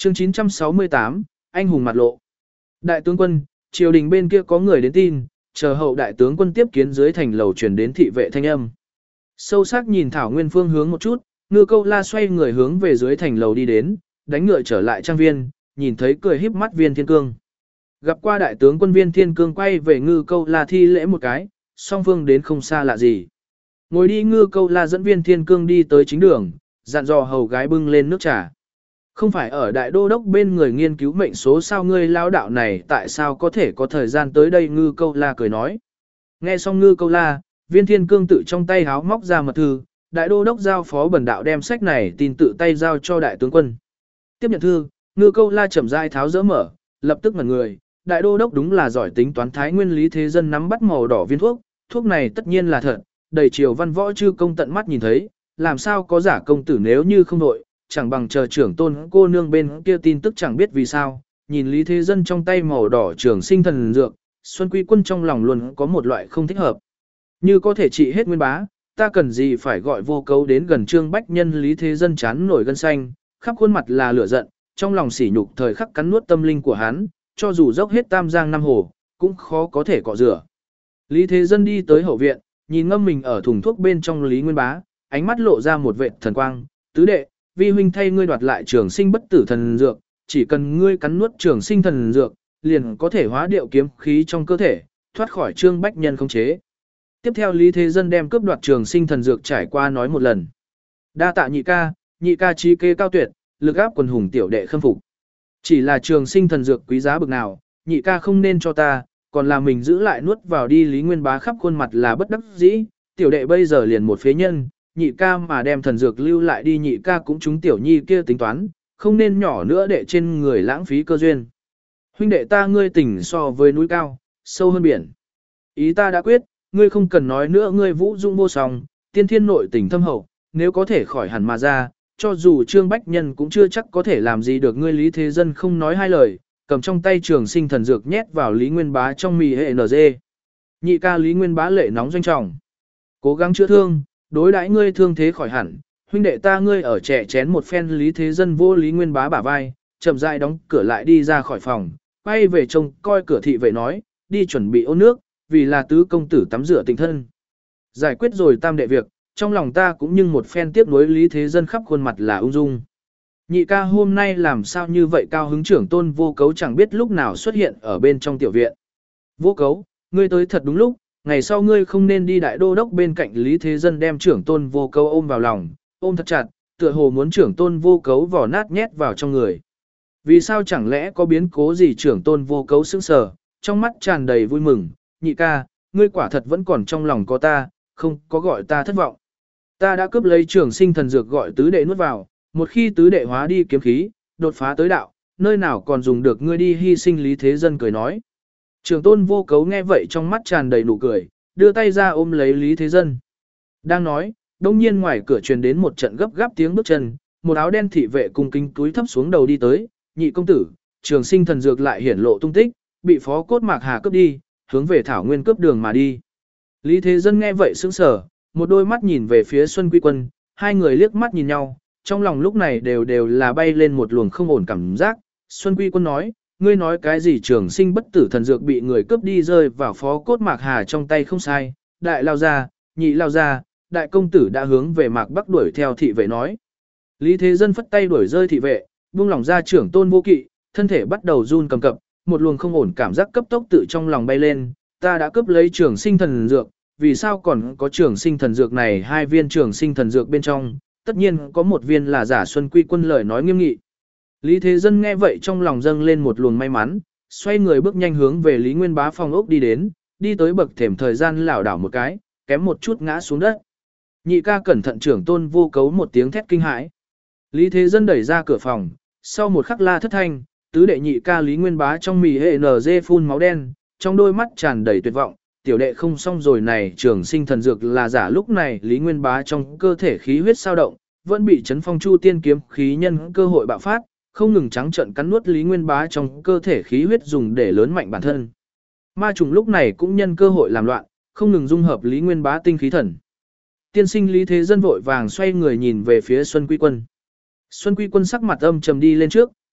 Chương 968, anh hùng mặt lộ. Đại tướng quân, triều đình bên kia có người đến tin, chờ hậu đại tướng quân tiếp kiến dưới thành lầu truyền đến thị vệ thanh âm. Sâu sắc nhìn Thảo Nguyên phương hướng một chút, Ngư Câu La xoay người hướng về dưới thành lầu đi đến, đánh ngựa trở lại trang viên, nhìn thấy cười híp mắt Viên Thiên Cương. Gặp qua đại tướng quân Viên Thiên Cương quay về Ngư Câu La thi lễ một cái, song phương đến không xa lạ gì. Ngồi đi Ngư Câu La dẫn Viên Thiên Cương đi tới chính đường, dặn dò hầu gái bưng lên nước trà. Không phải ở đại đô đốc bên người nghiên cứu mệnh số sao ngươi lao đạo này tại sao có thể có thời gian tới đây. Ngư Câu La cười nói. Nghe xong Ngư Câu La, Viên Thiên Cương tự trong tay háo móc ra mật thư, đại đô đốc giao phó bần đạo đem sách này tin tự tay giao cho đại tướng quân. Tiếp nhận thư, Ngư Câu La chậm rãi tháo dỡ mở, lập tức ngẩn người, đại đô đốc đúng là giỏi tính toán thái nguyên lý thế dân nắm bắt màu đỏ viên thuốc, thuốc này tất nhiên là thật, đầy triều văn võ chư công tận mắt nhìn thấy, làm sao có giả công tử nếu như không đội, chẳng bằng chờ trưởng tôn cô nương bên kia tin tức chẳng biết vì sao, nhìn lý thế dân trong tay màu đỏ trường sinh thần dược, Xuân Quy Quân trong lòng luôn có một loại không thích hợp. Như có thể trị hết nguyên bá, ta cần gì phải gọi Vô Cấu đến gần Trương Bách Nhân. Lý thế dân chán nổi gân xanh, khắp khuôn mặt là lửa giận, trong lòng sỉ nhục thời khắc cắn nuốt tâm linh của hắn, cho dù dốc hết tam giang năm hồ, cũng khó có thể cọ rửa. Lý thế dân đi tới hậu viện, nhìn ngâm mình ở thùng thuốc bên trong Lý Nguyên Bá, ánh mắt lộ ra một vệt thần quang, tứ đệ, vi huynh thay ngươi đoạt lại trường sinh bất tử thần dược, chỉ cần ngươi cắn nuốt trường sinh thần dược, liền có thể hóa điệu kiếm khí trong cơ thể, thoát khỏi Trương Bách Nhân khống chế. Tiếp theo Lý Thế Dân đem cướp đoạt trường sinh thần dược trải qua nói một lần. Đa tạ nhị ca trí kế cao tuyệt, lực áp quần hùng tiểu đệ khâm phục. Chỉ là trường sinh thần dược quý giá bực nào, nhị ca không nên cho ta, còn là mình giữ lại nuốt vào đi. Lý Nguyên Bá khắp khuôn mặt là bất đắc dĩ, tiểu đệ bây giờ liền một phế nhân, nhị ca mà đem thần dược lưu lại đi, nhị ca cũng chúng tiểu nhi kia tính toán, không nên nhỏ nữa đệ trên người lãng phí cơ duyên. Huynh đệ ta ngươi tình so với núi cao, sâu hơn biển. Ý ta đã quyết, ngươi không cần nói nữa, ngươi vũ dung vô song, tiên thiên nội tình thâm hậu, nếu có thể khỏi hẳn mà ra, cho dù Trương Bách Nhân cũng chưa chắc có thể làm gì được ngươi. Lý Thế Dân không nói hai lời, cầm trong tay trường sinh thần dược nhét vào Lý Nguyên Bá trong mì hệ NG. Nhị ca Lý Nguyên Bá lệ nóng doanh trọng, cố gắng chữa thương, đối đãi ngươi thương thế khỏi hẳn, huynh đệ ta ngươi ở trẻ chén một phen. Lý Thế Dân vô Lý Nguyên Bá bả vai, chậm rãi đóng cửa lại đi ra khỏi phòng, quay về trông coi cửa thị vệ nói, đi chuẩn bị ôn nước, vì là tứ công tử tắm rửa tình thân. Giải quyết rồi tam đệ việc, trong lòng ta cũng như một phen tiếp nối. Lý Thế Dân khắp khuôn mặt là ung dung. Nhị ca hôm nay làm sao như vậy? Cao hứng trưởng tôn Vô Cấu chẳng biết lúc nào xuất hiện ở bên trong tiểu viện. Vô Cấu, ngươi tới thật đúng lúc, ngày sau ngươi không nên đi đại đô đốc bên cạnh. Lý Thế Dân đem trưởng tôn Vô Cấu ôm vào lòng, ôm thật chặt, tựa hồ muốn trưởng tôn Vô Cấu vỏ nát nhét vào trong người. Vì sao chẳng lẽ có biến cố gì? Trưởng tôn Vô Cấu sững sờ, trong mắt tràn đầy vui mừng. Nhị ca, ngươi quả thật vẫn còn trong lòng có ta, không có gọi ta thất vọng. Ta đã cướp lấy trường sinh thần dược gọi tứ đệ nuốt vào, một khi tứ đệ hóa đi kiếm khí, đột phá tới đạo, nơi nào còn dùng được ngươi đi hy sinh. Lý Thế Dân cười nói. Trưởng tôn Vô Cấu nghe vậy trong mắt tràn đầy nụ cười, đưa tay ra ôm lấy Lý Thế Dân. Đang nói, đông nhiên ngoài cửa truyền đến một trận gấp gáp tiếng bước chân, một áo đen thị vệ cung kính túi thấp xuống đầu đi tới. Nhị công tử, trường sinh thần dược lại hiển lộ tung tích, bị Phó Cốt Mạc Hà cướp đi, hướng về Thảo Nguyên cướp đường mà đi. Lý Thế Dân nghe vậy sững sờ, một đôi mắt nhìn về phía Xuân Quy Quân, hai người liếc mắt nhìn nhau, trong lòng lúc này đều là bay lên một luồng không ổn cảm giác. Xuân Quy Quân nói, ngươi nói cái gì? Trường sinh bất tử thần dược bị người cướp đi rơi vào Phó Cốt Mạc Hà trong tay không sai, đại lao ra, nhị lao ra, đại công tử đã hướng về Mạc Bắc đuổi theo. Thị vệ nói. Lý Thế Dân phất tay đuổi rơi thị vệ, buông lỏng ra trưởng tôn Vô Kỵ, thân thể bắt đầu run cầm cập, một luồng không ổn cảm giác cấp tốc tự trong lòng bay lên. Ta đã cướp lấy trường sinh thần dược, vì sao còn có trường sinh thần dược này? Hai viên trường sinh thần dược bên trong, tất nhiên có một viên là giả. Xuân Quy Quân lời nói nghiêm nghị. Lý Thế Dân nghe vậy trong lòng dâng lên một luồng may mắn, xoay người bước nhanh hướng về Lý Nguyên Bá phòng ốc đi đến, đi tới bậc thềm thời gian lảo đảo một cái, kém một chút ngã xuống đất. Nhị ca cẩn thận! Trưởng tôn Vô Cấu một tiếng thét kinh hãi. Lý Thế Dân đẩy ra cửa phòng, sau một khắc la thất thanh, tứ đệ nhị ca Lý Nguyên Bá trong mì hệ NG phun máu đen, trong đôi mắt tràn đầy tuyệt vọng. Tiểu đệ không xong rồi này, trường sinh thần dược là giả. Lúc này Lý Nguyên Bá trong cơ thể khí huyết sao động, vẫn bị chấn phong chu tiên kiếm khí nhân cơ hội bạo phát, không ngừng trắng trợn cắn nuốt Lý Nguyên Bá trong cơ thể khí huyết dùng để lớn mạnh bản thân. Ma trùng lúc này cũng nhân cơ hội làm loạn, không ngừng dung hợp Lý Nguyên Bá tinh khí thần. Tiên sinh Lý Thế Dân vội vàng xoay người nhìn về phía Xuân Quy Quân. Xuân Quy Quân sắc mặt âm trầm đi lên trước,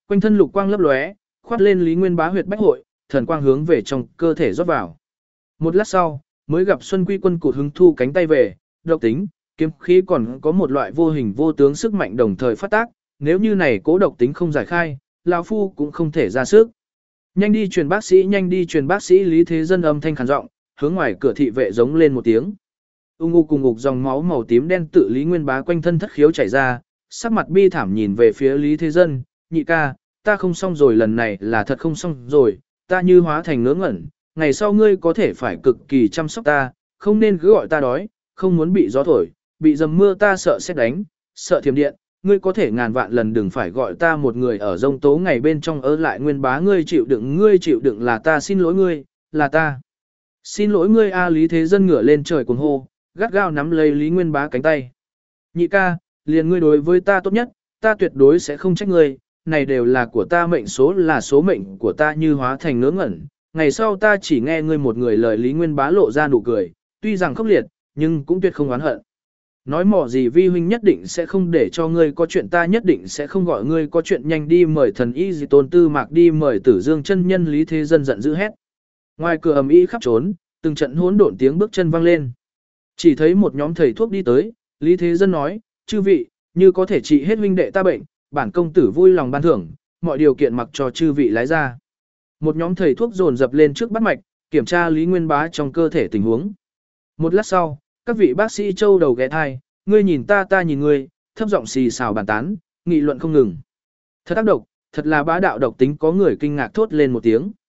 quanh thân lục quang lấp lóe, khoát lên Lý Nguyên Bá huyệt bách hội, thần quang hướng về trong cơ thể rót vào. Một lát sau, mới gặp Xuân Quy Quân cụt hứng thu cánh tay về, độc tính, kiếm khí còn có một loại vô hình vô tướng sức mạnh đồng thời phát tác, nếu như này cố độc tính không giải khai, lão phu cũng không thể ra sức. Nhanh đi truyền bác sĩ, nhanh đi truyền bác sĩ, Lý Thế Dân âm thanh khàn giọng, hướng ngoài cửa thị vệ giống lên một tiếng. Ung ục cùng ngục dòng máu màu tím đen tự Lý Nguyên Bá quanh thân thất khiếu chảy ra, sắc mặt bi thảm nhìn về phía Lý Thế Dân, nhị ca, ta không xong rồi, lần này là thật không xong rồi, ta như hóa thành ngớ ngẩn, ngày sau ngươi có thể phải cực kỳ chăm sóc ta, không nên cứ gọi ta đói, không muốn bị gió thổi, bị dầm mưa ta sợ sét đánh, sợ thiểm điện, ngươi có thể ngàn vạn lần đừng phải gọi ta một người ở rông tố ngày bên trong ở lại. Nguyên Bá, ngươi chịu đựng là ta xin lỗi ngươi, là ta. Xin lỗi ngươi a. Lý Thế Dân ngửa lên trời cuồng hô, gắt gao nắm lấy Lý Nguyên Bá cánh tay. Nhị ca, liền ngươi đối với ta tốt nhất, ta tuyệt đối sẽ không trách ngươi, này đều là của ta mệnh số, là số mệnh của ta như hóa thành ngớ ngẩn. Ngày sau ta chỉ nghe ngươi một người lời. Lý Nguyên Bá lộ ra nụ cười, tuy rằng khốc liệt, nhưng cũng tuyệt không oán hận. Nói mỏ gì, vi huynh nhất định sẽ không để cho ngươi có chuyện, ta nhất định sẽ không gọi ngươi có chuyện. Nhanh đi mời thần y gì Tôn Tư Mạc, đi mời Tử Dương chân nhân. Lý Thế Dân giận dữ hét. Ngoài cửa ầm ĩ khắp trốn, từng trận hỗn độn tiếng bước chân vang lên. Chỉ thấy một nhóm thầy thuốc đi tới, Lý Thế Dân nói, chư vị, như có thể trị hết huynh đệ ta bệnh, bản công tử vui lòng ban thưởng, mọi điều kiện mặc cho chư vị lái ra. Một nhóm thầy thuốc dồn dập lên trước bắt mạch, kiểm tra Lý Nguyên Bá trong cơ thể tình huống. Một lát sau, các vị bác sĩ châu đầu ghé thai, ngươi nhìn ta, ta nhìn ngươi, thấp giọng xì xào bàn tán, nghị luận không ngừng. Thật ác độc, thật là bá đạo độc tính, có người kinh ngạc thốt lên một tiếng.